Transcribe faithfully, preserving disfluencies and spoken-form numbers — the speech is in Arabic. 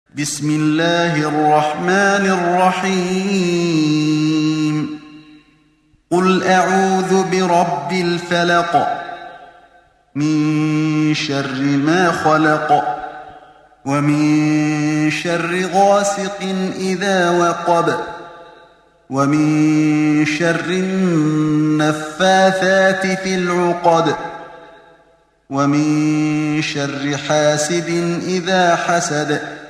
بسم الله الرحمن الرحيم قل أعوذ برب الفلق من شر ما خلق ومن شر غاسق إذا وقب ومن شر النفاثات في العقد ومن شر حاسد إذا حسد